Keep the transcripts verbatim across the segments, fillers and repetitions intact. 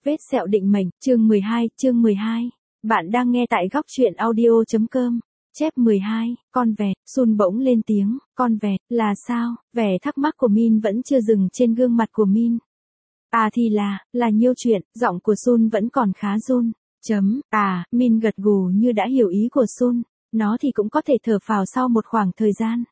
Vết sẹo định mệnh, chương mười hai, chương mười hai. Bạn đang nghe tại góc truyện audio chấm com. Chép mười hai, con vẹt, Sun bỗng lên tiếng, con vẹt, là sao? Vẻ thắc mắc của Min vẫn chưa dừng trên gương mặt của Min. À thì là, là nhiêu chuyện, giọng của Sun vẫn còn khá run. Chấm, à, Min gật gù như đã hiểu ý của Sun, nó thì cũng có thể thở phào sau một khoảng thời gian.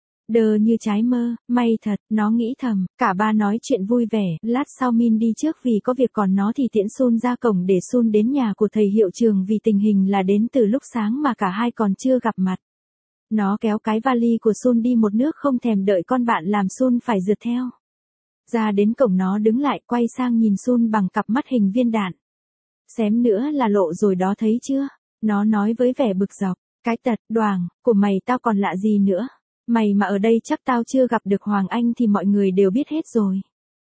Đờ như trái mơ, may thật, nó nghĩ thầm, cả ba nói chuyện vui vẻ, lát sau Min đi trước vì có việc còn nó thì tiễn Sun ra cổng để Sun đến nhà của thầy hiệu trường vì tình hình là đến từ lúc sáng mà cả hai còn chưa gặp mặt. Nó kéo cái vali của Sun đi một nước không thèm đợi con bạn làm Sun phải rượt theo. Ra đến cổng nó đứng lại quay sang nhìn Sun bằng cặp mắt hình viên đạn. Xém nữa là lộ rồi đó thấy chưa? Nó nói với vẻ bực dọc, cái tật, đoàng, của mày tao còn lạ gì nữa? Mày mà ở đây chắc tao chưa gặp được Hoàng Anh thì mọi người đều biết hết rồi.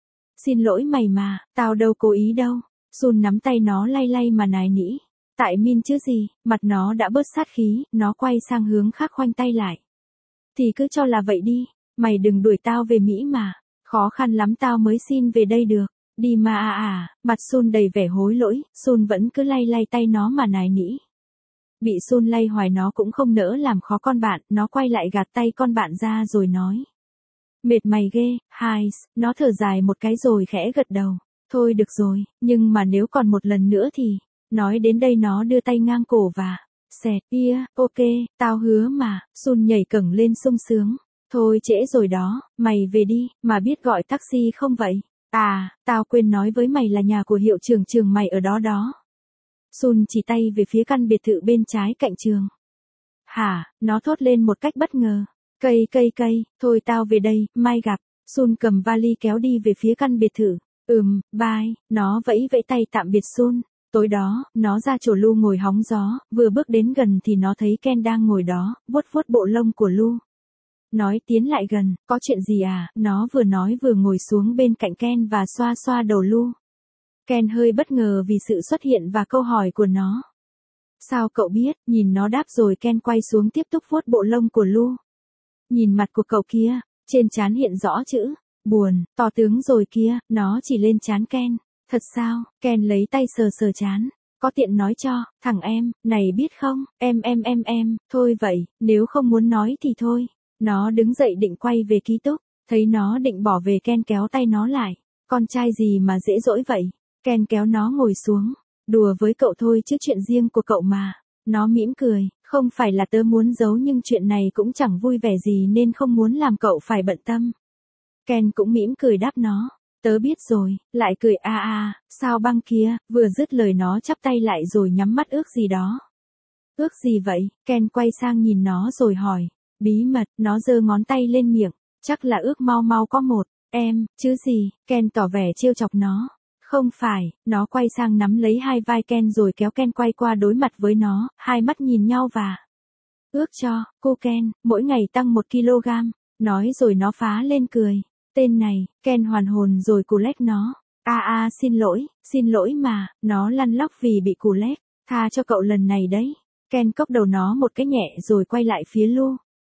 Xin lỗi mày mà, tao đâu cố ý đâu. Sun nắm tay nó lay lay mà nài nỉ. Tại Min chứ gì, mặt nó đã bớt sát khí, nó quay sang hướng khác khoanh tay lại. Thì cứ cho là vậy đi, mày đừng đuổi tao về Mỹ mà, khó khăn lắm tao mới xin về đây được. Đi mà à à, mặt Sun đầy vẻ hối lỗi, Sun vẫn cứ lay lay tay nó mà nài nỉ. Bị Sun lay hoài nó cũng không nỡ làm khó con bạn, nó quay lại gạt tay con bạn ra rồi nói. Mệt mày ghê, Hais, nó thở dài một cái rồi khẽ gật đầu. Thôi được rồi, nhưng mà nếu còn một lần nữa thì, nói đến đây nó đưa tay ngang cổ và, xẹt, ia, ok, tao hứa mà, Sun nhảy cẳng lên sung sướng. Thôi trễ rồi đó, mày về đi, mà biết gọi taxi không vậy? À, tao quên nói với mày là nhà của hiệu trưởng trường mày ở đó đó. Sun chỉ tay về phía căn biệt thự bên trái cạnh trường. Hả, nó thốt lên một cách bất ngờ. Cây cây cây, thôi tao về đây, mai gặp. Sun cầm vali kéo đi về phía căn biệt thự. Ừm, bye, nó vẫy vẫy tay tạm biệt Sun. Tối đó, nó ra chỗ Lu ngồi hóng gió, vừa bước đến gần thì nó thấy Ken đang ngồi đó, vuốt vuốt bộ lông của Lu. Nói tiến lại gần, có chuyện gì à, nó vừa nói vừa ngồi xuống bên cạnh Ken và xoa xoa đầu Lu. Ken hơi bất ngờ vì sự xuất hiện và câu hỏi của nó. Sao cậu biết, nhìn nó đáp rồi Ken quay xuống tiếp tục vuốt bộ lông của Lu. Nhìn mặt của cậu kia, trên trán hiện rõ chữ, buồn, to tướng rồi kia, nó chỉ lên trán Ken. Thật sao, Ken lấy tay sờ sờ trán. Có tiện nói cho, thằng em, này biết không, em em em em, thôi vậy, nếu không muốn nói thì thôi. Nó đứng dậy định quay về ký túc, thấy nó định bỏ về Ken kéo tay nó lại. Con trai gì mà dễ dỗi vậy? Ken kéo nó ngồi xuống. Đùa với cậu thôi chứ chuyện riêng của cậu mà. Nó mỉm cười, không phải là tớ muốn giấu nhưng chuyện này cũng chẳng vui vẻ gì nên không muốn làm cậu phải bận tâm. Ken cũng mỉm cười đáp nó. Tớ biết rồi, lại cười a a, sao băng kia, vừa dứt lời nó chắp tay lại rồi nhắm mắt ước gì đó. Ước gì vậy? Ken quay sang nhìn nó rồi hỏi. Bí mật, nó giơ ngón tay lên miệng, chắc là ước mau mau có một, em, chứ gì, Ken tỏ vẻ trêu chọc nó. Không phải, nó quay sang nắm lấy hai vai Ken rồi kéo Ken quay qua đối mặt với nó, hai mắt nhìn nhau và ước cho, cô Ken, mỗi ngày tăng một ki lô gam, nói rồi nó phá lên cười. Tên này, Ken hoàn hồn rồi cù lét nó. A a xin lỗi, xin lỗi mà, nó lăn lóc vì bị cù lét, tha cho cậu lần này đấy. Ken cốc đầu nó một cái nhẹ rồi quay lại phía Lu.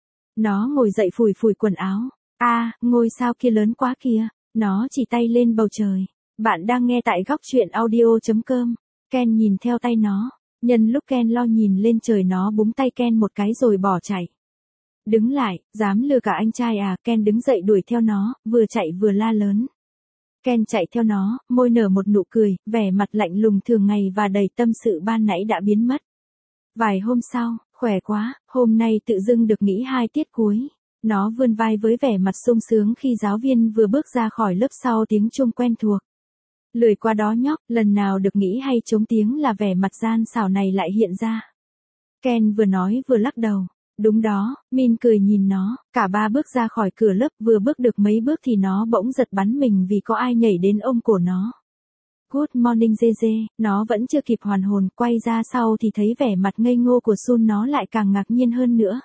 Nó ngồi dậy phủi phủi quần áo. A, à, ngôi sao kia lớn quá kìa. Nó chỉ tay lên bầu trời. Bạn đang nghe tại góc truyện audio chấm com. Ken nhìn theo tay nó. Nhân lúc Ken lo nhìn lên trời nó búng tay Ken một cái rồi bỏ chạy. Đứng lại, dám lừa cả anh trai à? Ken đứng dậy đuổi theo nó, vừa chạy vừa la lớn. Ken chạy theo nó, môi nở một nụ cười, vẻ mặt lạnh lùng thường ngày và đầy tâm sự ban nãy đã biến mất. Vài hôm sau, khỏe quá, hôm nay tự dưng được nghỉ hai tiết cuối. Nó vươn vai với vẻ mặt sung sướng khi giáo viên vừa bước ra khỏi lớp sau tiếng chuông quen thuộc. Lười qua đó nhóc, lần nào được nghỉ hay trống tiếng là vẻ mặt gian xảo này lại hiện ra. Ken vừa nói vừa lắc đầu. Đúng đó, Min cười nhìn nó, cả ba bước ra khỏi cửa lớp vừa bước được mấy bước thì nó bỗng giật bắn mình vì có ai nhảy đến ôm cổ nó. Good morning Dê Dê, nó vẫn chưa kịp hoàn hồn, quay ra sau thì thấy vẻ mặt ngây ngô của Sun nó lại càng ngạc nhiên hơn nữa.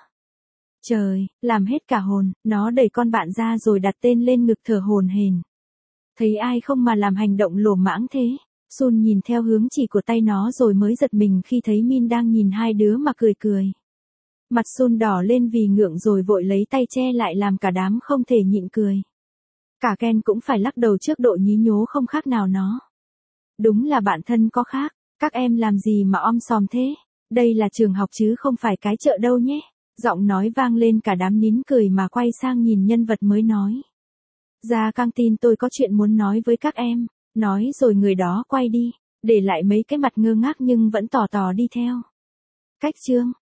Trời, làm hết cả hồn, nó đẩy con bạn ra rồi đặt tên lên ngực thở hổn hển. Thấy ai không mà làm hành động lồ mãng thế. Sun nhìn theo hướng chỉ của tay nó rồi mới giật mình khi thấy Min đang nhìn hai đứa mà cười cười. Mặt Sun đỏ lên vì ngượng rồi vội lấy tay che lại làm cả đám không thể nhịn cười. Cả Ken cũng phải lắc đầu trước độ nhí nhố không khác nào nó. Đúng là bạn thân có khác, các em làm gì mà om sòm thế? Đây là trường học chứ không phải cái chợ đâu nhé. Giọng nói vang lên cả đám nín cười mà quay sang nhìn nhân vật mới nói. Ra căng tin tôi có chuyện muốn nói với các em. Nói rồi người đó quay đi, để lại mấy cái mặt ngơ ngác nhưng vẫn tò tò đi theo. Cách chương